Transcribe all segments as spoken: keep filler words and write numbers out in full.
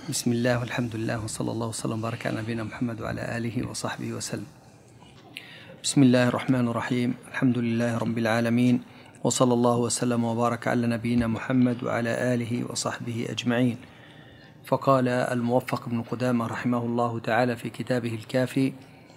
بسم الله والحمد لله وصلى الله وسلم وبارك على نبينا محمد وعلى آله وصحبه وسلم. بسم الله الرحمن الرحيم. الحمد لله رب العالمين، وصلى الله وسلم وبارك على نبينا محمد وعلى آله وصحبه أجمعين. فقال الموفق ابن قدامة رحمه الله تعالى في كتابه الكافي،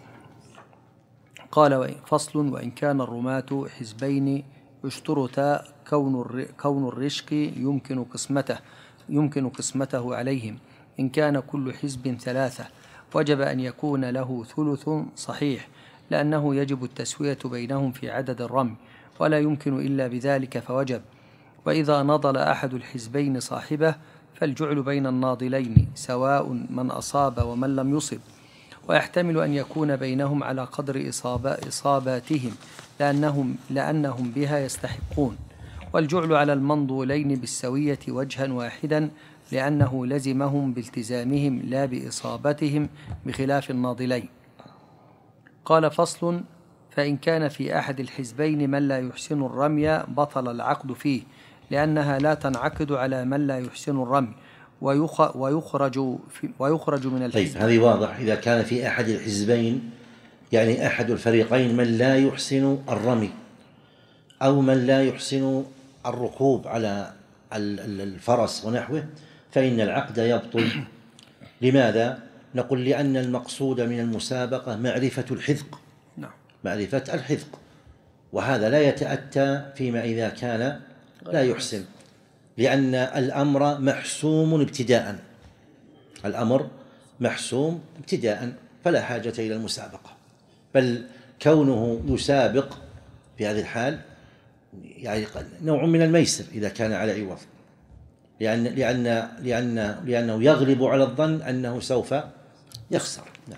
قال: فصل: وإن كان الرماة حزبين يشترط كون الرشق يمكن قسمته يمكن قسمته عليهم، إن كان كل حزب ثلاثة وجب أن يكون له ثلث صحيح، لأنه يجب التسوية بينهم في عدد الرمي، ولا يمكن إلا بذلك فوجب. وإذا نضل أحد الحزبين صاحبه فالجعل بين الناضلين سواء من أصاب ومن لم يصب، ويحتمل أن يكون بينهم على قدر إصاباتهم لأنهم, لأنهم بها يستحقون، والجعل على المنضولين بالسوية وجها واحدا، لأنه لزمهم بالتزامهم لا بإصابتهم بخلاف الناضلين. قال: فصل: فإن كان في أحد الحزبين من لا يحسن الرمي بطل العقد فيه، لأنها لا تنعقد على من لا يحسن الرمي، ويخرج, ويخرج من الحزب. طيب، هذه واضح. إذا كان في أحد الحزبين يعني أحد الفريقين من لا يحسن الرمي أو من لا يحسن الركوب على الفرس ونحوه، فإن العقد يبطل. لماذا؟ نقول: لأن المقصود من المسابقة معرفة الحذق، معرفة الحذق، وهذا لا يتأتى فيما إذا كان لا يحسن، لأن الأمر محسوم ابتداء الأمر محسوم ابتداء فلا حاجة إلى المسابقة، بل كونه يسابق في هذه الحال يعني نوع من الميسر إذا كان على عوض، لأن لأن لأن لأنه يغلب على الظن أنه سوف يخسر. نعم.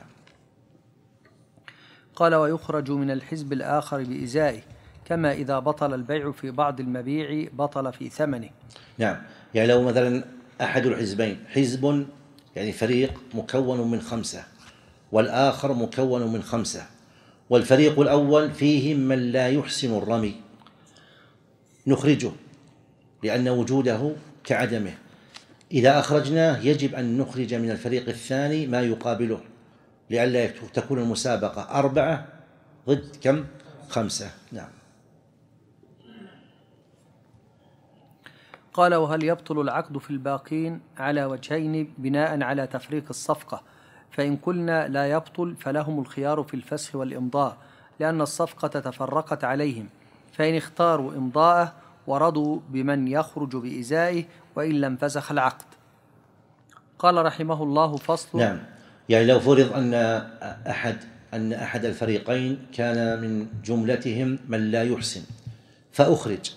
قال: ويخرج من الحزب الآخر بإزائه، كما إذا بطل البيع في بعض المبيع بطل في ثمنه. نعم، يعني لو مثلا أحد الحزبين حزب يعني فريق مكون من خمسة والآخر مكون من خمسة، والفريق الأول فيهم من لا يحسن الرمي، نخرجه لأن وجوده كعدمه. إذا أخرجناه يجب أن نخرج من الفريق الثاني ما يقابله، لئلا تكون المسابقة أربعة ضد كم؟ خمسة. نعم. قال: وهل يبطل العقد في الباقين؟ على وجهين بناء على تفريق الصفقة. فإن قلنا لا يبطل فلهم الخيار في الفسخ والإمضاء، لأن الصفقة تفرقت عليهم، فإن اختاروا إمضاءه ورضوا بمن يخرج بإزائه، وإن لم فسخ العقد. قال رحمه الله: فصل. نعم، يعني لو فرض أن أحد أن أحد الفريقين كان من جملتهم من لا يحسن فأخرج،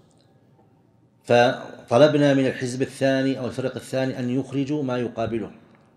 فطلبنا من الحزب الثاني أو الفريق الثاني أن يخرجوا ما يقابله،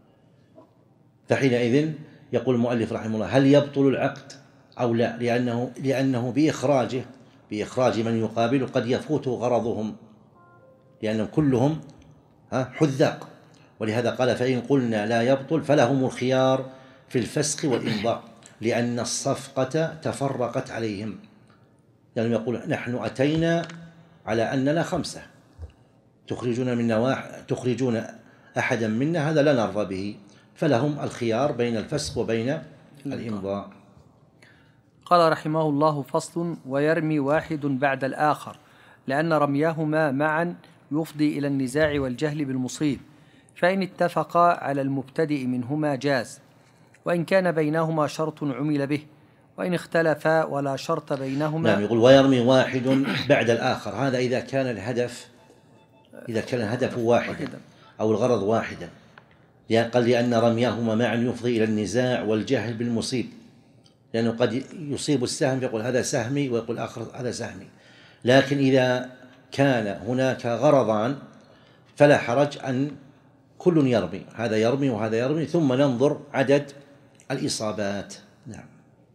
فحينئذ يقول المؤلف رحمه الله: هل يبطل العقد أو لا؟ لأنه لأنه بإخراجه بإخراج من يقابله قد يفوت غرضهم، لأنهم كلهم حذاق، ولهذا قال: فإن قلنا لا يبطل فلهم الخيار في الفسخ والإمضاء، لأن الصفقة تفرقت عليهم. يعني يقول: نحن أتينا على أننا خمسة، تخرجون منا واحد، تخرجون أحدا منا، هذا لا نرضى به، فلهم الخيار بين الفسخ وبين الإمضاء. قال رحمه الله: فصل. ويرمي واحد بعد الآخر، لأن رميهما معا يفضي إلى النزاع والجهل بالمصيب، فإن اتفقا على المبتدئ منهما جاز، وإن كان بينهما شرط عمل به، وإن اختلفا ولا شرط بينهما. نعم، يقول: ويرمي واحد بعد الآخر، هذا إذا كان الهدف إذا كان الهدف واحدا أو الغرض واحدا، قال: لأن رميهما معا يفضي إلى النزاع والجهل بالمصيب، لأنه قد يصيب السهم يقول هذا سهمي ويقول آخر هذا سهمي. لكن إذا كان هناك غرضان فلا حرج أن كل يرمي، هذا يرمي وهذا يرمي، ثم ننظر عدد الإصابات. نعم.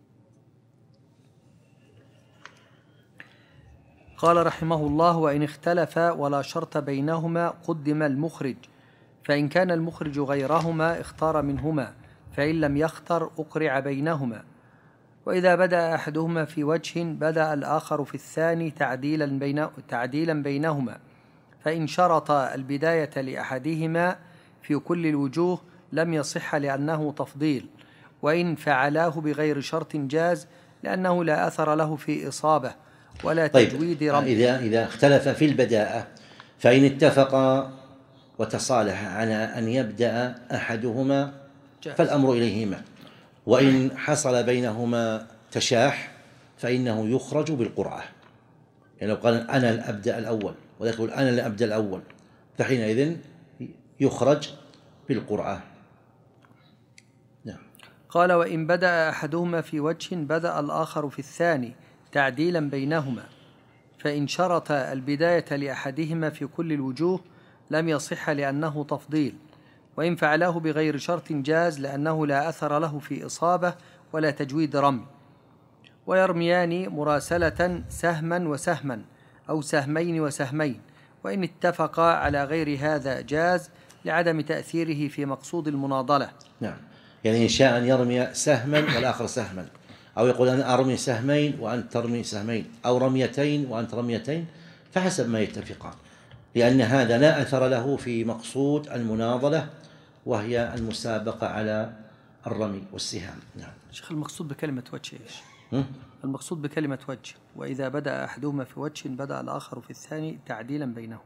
قال رحمه الله: وإن اختلفا ولا شرط بينهما قدم المخرج، فإن كان المخرج غيرهما اختار منهما، فإن لم يختر أقرع بينهما. وإذا بدأ أحدهما في وجه بدأ الآخر في الثاني تعديلا, بين تعديلا بينهما، فإن شرط البداية لأحدهما في كل الوجوه لم يصح لأنه تفضيل، وإن فعلاه بغير شرط جاز لأنه لا أثر له في إصابة ولا تجويد طيب رمي. إذا إذا اختلف في البداءة، فإن اتفقا وتصالح على أن يبدأ أحدهما جاز. فالأمر إليهما، وإن حصل بينهما تشاح فإنه يخرج بالقرعة. يعني لو قال أنا الأبدأ الأول وذاك يقول أنا اللي أبدأ الأول، فحينئذ يخرج بالقرعة. نعم. قال: وإن بدأ أحدهما في وجه بدأ الآخر في الثاني تعديلا بينهما، فإن شرط البداية لأحدهما في كل الوجوه لم يصح لأنه تفضيل، وإن فعله بغير شرط جاز لأنه لا أثر له في إصابة ولا تجويد رمي. ويرميان مراسلة سهما وسهما أو سهمين وسهمين، وإن اتفقا على غير هذا جاز لعدم تأثيره في مقصود المناضلة. نعم. يعني إن شاء أن يرمي سهما والآخر سهما، أو يقول أنا أرمي سهمين وأنت ترمي سهمين، أو رميتين وأنت رميتين، فحسب ما يتفقان، لأن هذا لا أثر له في مقصود المناضلة وهي المسابقة على الرمي والسهام. نعم. شيخ، المقصود بكلمة وجه إيش؟ م? المقصود بكلمة وجه: وإذا بدأ أحدهما في وجه بدأ الآخر في الثاني تعديلا بينهم.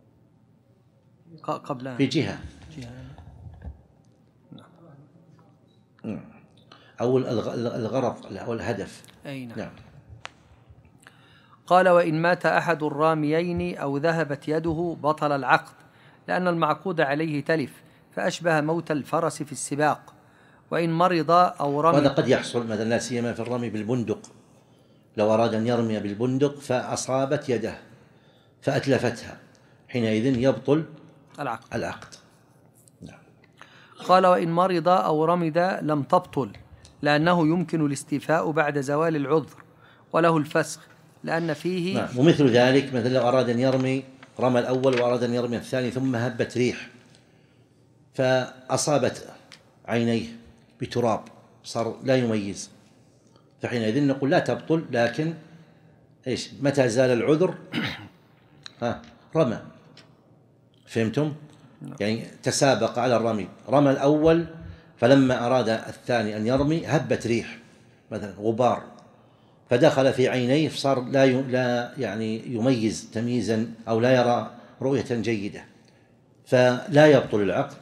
قبل في جهة, جهة. نعم. أو الغرض أو الهدف. أي نعم. نعم. قال: وإن مات أحد الراميين أو ذهبت يده بطل العقد، لأن المعقود عليه تلف، فأشبه موت الفرس في السباق. وإن مرض أو رمي، وهذا قد يحصل مثلا لا سيما في الرمي بالبندق، لو أراد أن يرمي بالبندق فأصابت يده فأتلفتها، حينئذ يبطل العقد. العقد. نعم. قال: وإن مرض أو رمد لم تبطل، لأنه يمكن الاستيفاء بعد زوال العذر، وله الفسخ لأن فيه. نعم. ومثل ذلك مثلا لو أراد أن يرمي رمى الأول وأراد أن يرمي الثاني ثم هبت ريح فأصابت عينيه بتراب صار لا يميز، فحينئذ نقول لا تبطل، لكن إيش متى زال العذر ها رمى. فهمتم؟ يعني تسابق على الرمي، رمى الأول فلما أراد الثاني أن يرمي هبت ريح مثلا غبار فدخل في عينيه فصار لا لا يعني يميز تمييزا أو لا يرى رؤية جيدة، فلا يبطل العقد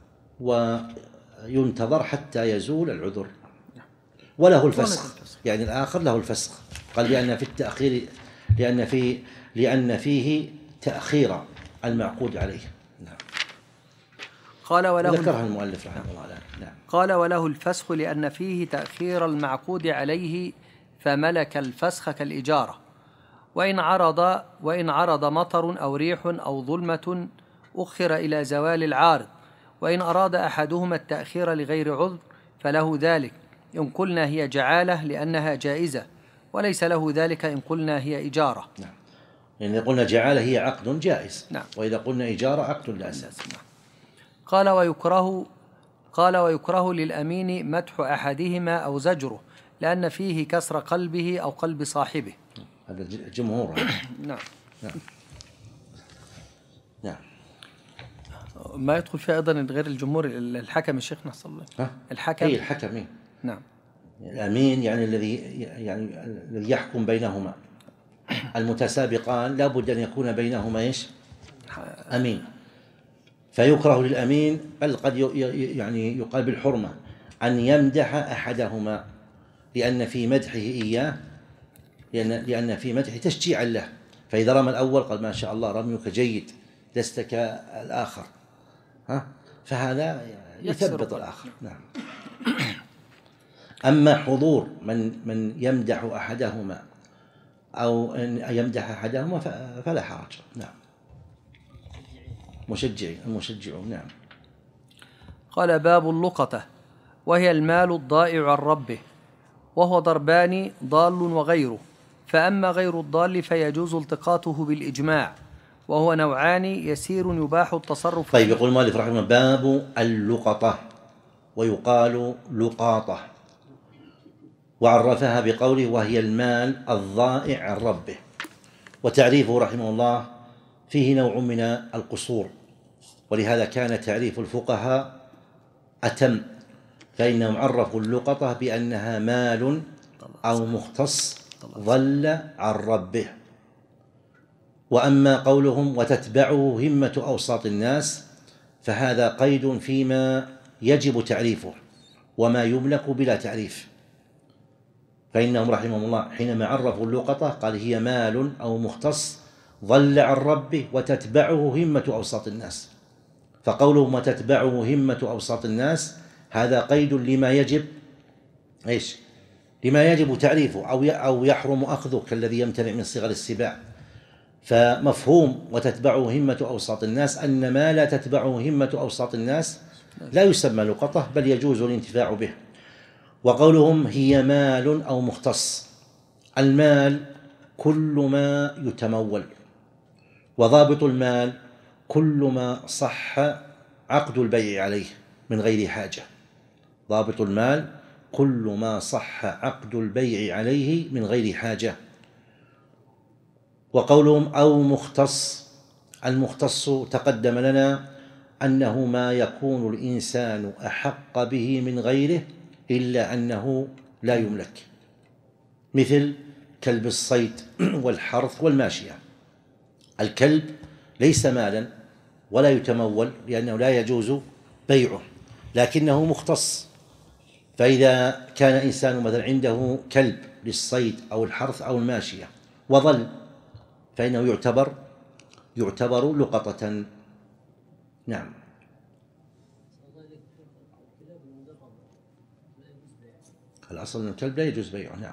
وينتظر حتى يزول العذر، وله الفسخ. يعني الآخر له الفسخ، قال لأن في التأخير لأن في لأن فيه تأخير المعقود عليه. نعم. قال: وله ذكرها المؤلف رحمه الله. نعم. قال: وله الفسخ لأن فيه تأخير المعقود عليه، فملك الفسخ كالإجارة. وإن عرض وإن عرض مطر أو ريح أو ظلمة أخر إلى زوال العارض، وإن أراد أحدهما التأخير لغير عذر فله ذلك إن قلنا هي جعالة لأنها جائزة، وليس له ذلك إن قلنا هي إجارة. نعم. يعني إذا قلنا جعالة هي عقد جائز. نعم. وإذا قلنا إجارة عقد لا أساس. نعم. قال: ويكره قال ويكره للأمين مدح أحدهما أو زجره، لأن فيه كسر قلبه أو قلب صاحبه. هذا الجمهور. نعم. نعم. نعم. ما يدخل فيه أيضا غير الجمهور الحكم الشيخ نصر الله. الحكم. أي الحكم. نعم. الأمين يعني الذي يعني الذي يحكم بينهما، المتسابقان لا بد أن يكون بينهما إيش؟ أمين. فيكره للأمين، بل قد يعني يقال بالحرمة أن يمدح أحدهما، لأن في مدحه إياه لأن لأن في مدحه تشجيعا له، فإذا رمى الأول قال ما شاء الله رميك جيد لست كالآخر، ها فهذا يثبط الآخر. نعم. أما حضور من من يمدح أحدهما أو أن يمدح أحدهما فلا حرج. نعم. مشجعين المشجعون. نعم. قال: باب اللقطة، وهي المال الضائع عن ربه، وهو ضربان: ضال وغيره. فأما غير الضال فيجوز التقاطه بالإجماع، وهو نوعان: يسير يباح التصرف. طيب يقول المؤلف رحمه الله: باب اللقطة، ويقال لقاطة، وعرفها بقوله وهي المال الضائع عن ربه. وتعريفه رحمه الله فيه نوع من القصور، ولهذا كان تعريف الفقهاء أتم، فإنهم عرفوا اللقطة بأنها مال أو مختص ضل عن ربه. وأما قولهم وتتبعه همة أوساط الناس فهذا قيد فيما يجب تعريفه وما يملك بلا تعريف، فإنهم رحمهم الله حينما عرفوا اللقطة قال هي مال أو مختص ضل عن ربه وتتبعه همة أوساط الناس، فقولهم وتتبعه همة أوساط الناس هذا قيد لما يجب إيش؟ لما يجب تعريفه أو أو يحرم أخذه كالذي يمتنع من صغر السباع. فمفهوم وتتبعه همة أوساط الناس أن ما لا تتبعه همة أوساط الناس لا يسمى لقطة بل يجوز الانتفاع به. وقولهم هي مال أو مختص، المال كل ما يتمول، وضابط المال كل ما صح عقد البيع عليه من غير حاجة. ضابط المال كل ما صح عقد البيع عليه من غير حاجة. وقولهم أو مختص، المختص تقدم لنا أنه ما يكون الإنسان أحق به من غيره إلا أنه لا يملك، مثل كلب الصيد والحرث والماشية. الكلب ليس مالا ولا يتمول لأنه لا يجوز بيعه، لكنه مختص. فإذا كان إنسان مثلا عنده كلب للصيد أو الحرث أو الماشية وظل فإنه يعتبر يعتبر لقطة. نعم. الأصل أن الكلب لا يجوز بيعه. نعم.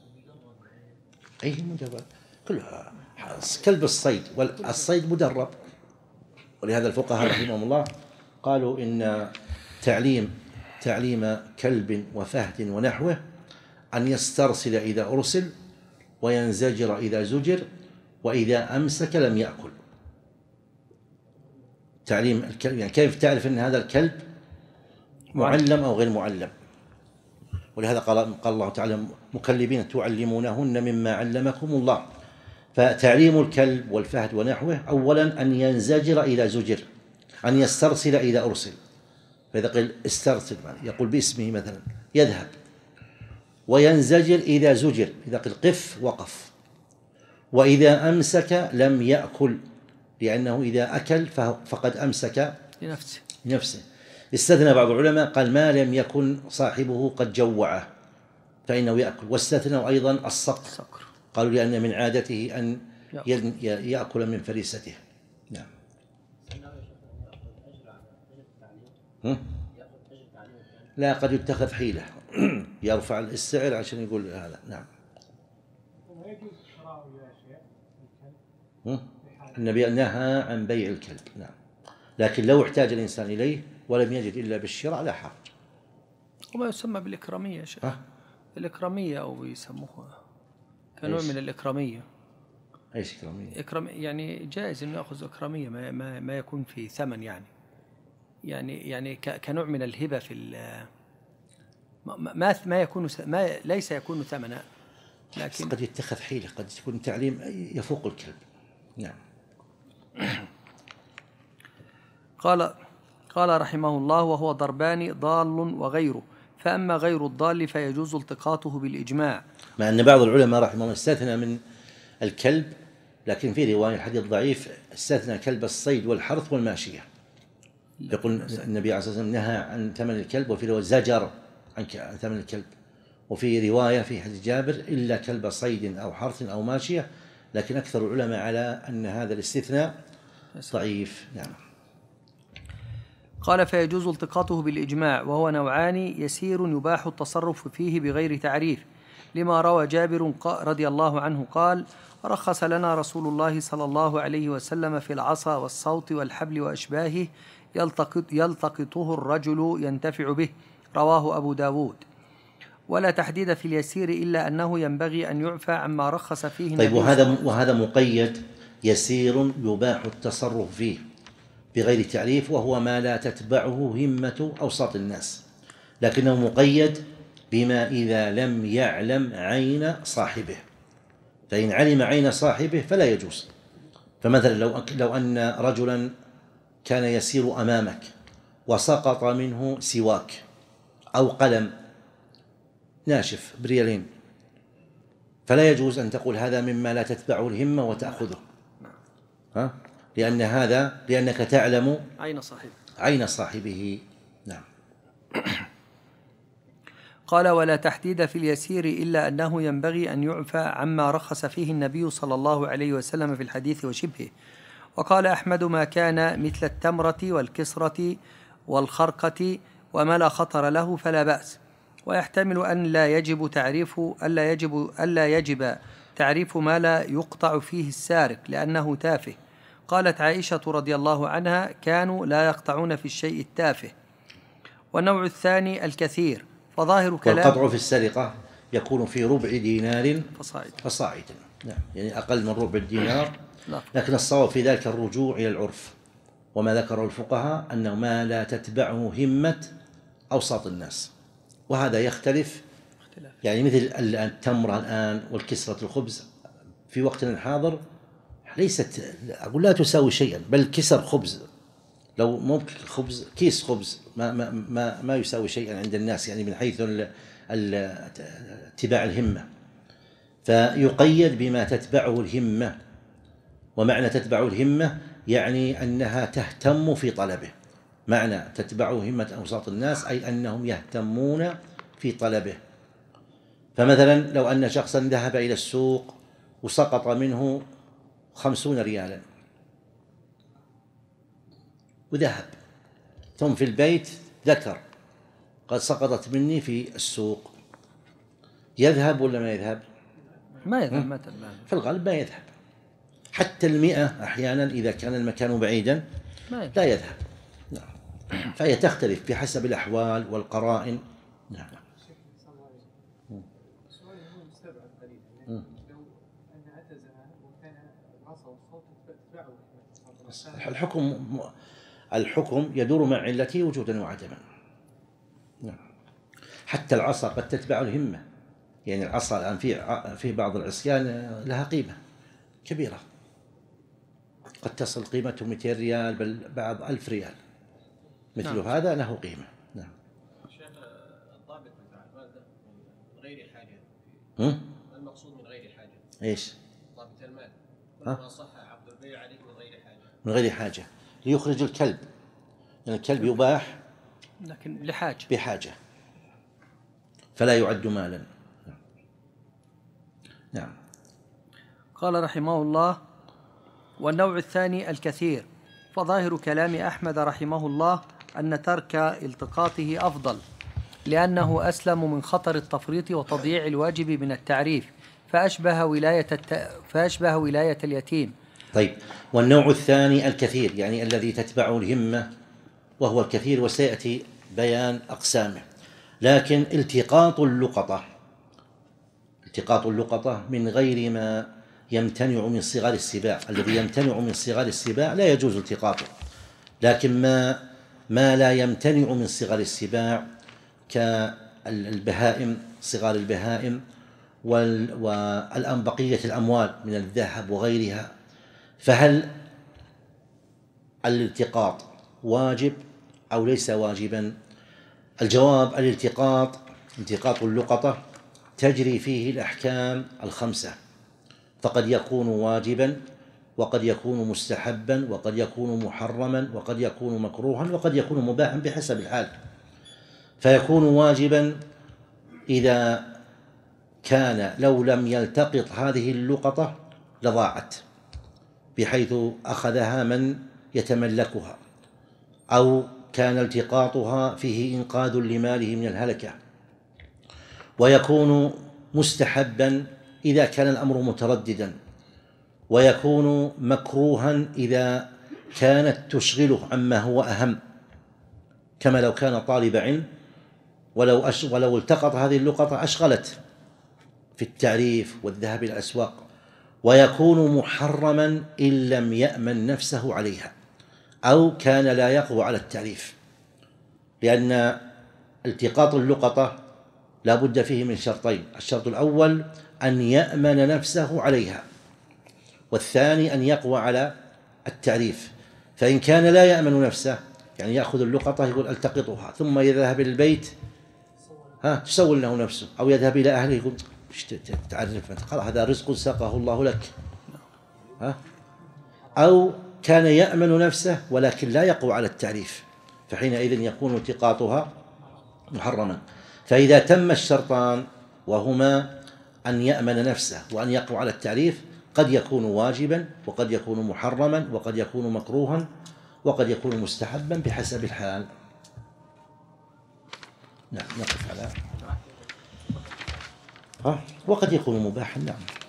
أي مدرب كلها كلب الصيد، والصيد مدرب، ولهذا الفقهاء رحمهم الله قالوا إن تعليم تعليم كلب وفهد ونحوه أن يسترسل إذا أرسل وينزجر إذا زجر وإذا أمسك لم يأكل. تعليم الكلب يعني كيف تعرف أن هذا الكلب معلم أو غير معلم؟ ولهذا قال قال الله تعالى مكلبين تعلمونهن مما علمكم الله. فتعليم الكلب والفهد ونحوه أولا أن ينزجر إذا زجر، أن يسترسل إذا أرسل. فإذا قيل استرسل يقول باسمه مثلا يذهب، وينزجر إذا زجر، إذا قيل قف وقف. وإذا أمسك لم يأكل، لأنه إذا أكل فقد أمسك لنفسه نفسه. استثنى بعض العلماء قال ما لم يكن صاحبه قد جوعه فإنه يأكل، واستثنوا أيضا الصقر، قالوا لأن من عادته أن يأكل من فريسته. نعم. لا، قد يتخذ حيلة يرفع السعر عشان يقول هذا. نعم. النبي نهى عن بيع الكلب. نعم. لكن لو احتاج الإنسان إليه ولم يجد إلا بالشراء لا حرج. وما يسمى بالإكرامية يا شيخ. الإكرامية أو يسموها كنوع من الإكرامية. أيش إكرامية؟ إكرام يعني جائز إنه يأخذ إكرامية ما ما ما يكون في ثمن، يعني يعني يعني كنوع من الهبة في ما ما يكون ما ليس يكون ثمنا، لكن قد يتخذ حيلة، قد يكون تعليم يفوق الكلب. نعم. قال قال رحمه الله وهو ضربان ضال وغيره، فأما غير الضال فيجوز التقاطه بالإجماع، مع أن بعض العلماء رحمه الله استثنى من الكلب، لكن في رواية حديث ضعيف استثنى كلب الصيد والحرث والماشية. يقول النبي عليه الصلاة والسلام نهى عن ثمن الكلب، وفي رواية زجر عن ثمن الكلب، وفي رواية في حديث جابر إلا كلب صيد أو حرث أو ماشية، لكن أكثر العلماء على أن هذا الاستثناء ضعيف. نعم. قال فيجوز التقاطه بالإجماع، وهو نوعان يسير يباح التصرف فيه بغير تعريف، لما روى جابر رضي الله عنه قال رخص لنا رسول الله صلى الله عليه وسلم في العصا والصوت والحبل وأشباهه يلتقط يلتقطه الرجل ينتفع به، رواه أبو داود. ولا تحديد في اليسير إلا أنه ينبغي أن يعفى عما رخص فيه. طيب، وهذا وهذا مقيد يسير يباح التصرف فيه بغير تعريف، وهو ما لا تتبعه همة أوساط الناس، لكنه مقيد بما إذا لم يعلم عين صاحبه، فإن علم عين صاحبه فلا يجوز. فمثلا لو لو أن رجلا كان يسير أمامك وسقط منه سواك أو قلم ناشف بريالين، فلا يجوز أن تقول هذا مما لا تتبعه الهمة وتأخذه، ها؟ لأن هذا لأنك تعلم عين صاحبه عين صاحبه. نعم. قال: ولا تحديد في اليسير إلا أنه ينبغي أن يعفى عما رخص فيه النبي صلى الله عليه وسلم في الحديث وشبهه. وقال أحمد: ما كان مثل التمرة والكسرة والخرقة وما لا خطر له فلا بأس. ويحتمل أن لا يجب تعريف ألا يجب ألا يجب تعريف ما لا يقطع فيه السارق لأنه تافه. قالت عائشة رضي الله عنها: كانوا لا يقطعون في الشيء التافه. والنوع الثاني الكثير، فظاهر كلام والقطع في السرقة يكون في ربع دينار فصاعدا. فصاعدا، نعم، يعني أقل من ربع الدينار. لا. لكن الصواب في ذلك الرجوع إلى العرف، وما ذكره الفقهاء أنه ما لا تتبعه همة أوساط الناس، وهذا يختلف. يعني مثل التمرة الآن والكسرة الخبز في وقتنا الحاضر ليست، أقول لا تساوي شيئا، بل كسر خبز لو ممكن خبز كيس خبز ما ما ما, ما يساوي شيئا عند الناس، يعني من حيث اتباع الهمة، فيقيد بما تتبعه الهمة. ومعنى تتبعه الهمة يعني أنها تهتم في طلبه، معنى تتبعه همة أوساط الناس أي أنهم يهتمون في طلبه. فمثلا لو أن شخصا ذهب إلى السوق وسقط منه خمسون ريالا وذهب، ثم في البيت ذكر قد سقطت مني في السوق، يذهب ولا ما يذهب؟ ما يذهب متى في الغالب ما يذهب. حتى المئة أحيانا إذا كان المكان بعيدا لا يذهب. نعم. فهي تختلف بحسب الأحوال والقرائن. نعم. الحكم الحكم يدور مع علته وجودا وعدما. نعم. حتى العصا قد تتبع الهمة، يعني العصا الآن في في بعض العصيان لها قيمة كبيرة، قد تصل قيمته مئتين ريال بل بعض ألف ريال، مثل نعم. هذا له قيمة. نعم. شيخ، الضابط بتاع المادة من غير حاجة، المقصود من غير حاجة ايش؟ ضابط المال ما صح عقد البيع عليه من غير حاجة. من غير حاجة ليخرج الكلب، يعني الكلب يباح لكن لحاجة بحاجة فلا يعد مالا. نعم. قال رحمه الله: والنوع الثاني الكثير، فظاهر كلام أحمد رحمه الله أن ترك التقاطه أفضل، لأنه أسلم من خطر التفريط وتضييع الواجب من التعريف، فأشبه ولاية الت... فأشبه ولاية اليتيم. طيب، والنوع الثاني الكثير يعني الذي تتبعه الهمة وهو الكثير، وسيأتي بيان أقسامه. لكن التقاط اللقطة التقاط اللقطة من غير ما يمتنع من صغار السباع، الذي يمتنع من صغار السباع لا يجوز التقاطه، لكن ما ما لا يمتنع من صغار السباع كالبهائم، صغار البهائم والأن بقية الأموال من الذهب وغيرها، فهل الالتقاط واجب أو ليس واجبا؟ الجواب: الالتقاط التقاط اللقطة تجري فيه الأحكام الخمسة، فقد يكون واجبا وقد يكون مستحبا وقد يكون محرما وقد يكون مكروها وقد يكون مباحا بحسب الحال. فيكون واجبا إذا كان لو لم يلتقط هذه اللقطة لضاعت، بحيث أخذها من يتملكها، أو كان التقاطها فيه إنقاذ لماله من الهلكة. ويكون مستحبا إذا كان الأمر مترددا، ويكون مكروها إذا كانت تشغله عما هو أهم، كما لو كان طالب علم ولو, أش... ولو التقط هذه اللقطة أشغلت في التعريف والذهاب إلى الأسواق. ويكون محرما إن لم يأمن نفسه عليها أو كان لا يقوى على التعريف، لأن التقاط اللقطة لا بد فيه من شرطين: الشرط الأول أن يأمن نفسه عليها، والثاني أن يقوى على التعريف. فإن كان لا يأمن نفسه، يعني يأخذ اللقطة يقول التقطها، ثم يذهب إلى البيت ها تسول له نفسه، أو يذهب إلى أهله يقول تعرف أنت هذا رزق ساقه الله لك، ها. أو كان يأمن نفسه ولكن لا يقوى على التعريف، فحينئذ يكون التقاطها محرما. فإذا تم الشرطان وهما أن يأمن نفسه وأن يقوى على التعريف، قد يكون واجبا وقد يكون محرما وقد يكون مكروها وقد يكون مستحبا بحسب الحال. نعم نقف على ها وقد يكون مباحا. نعم.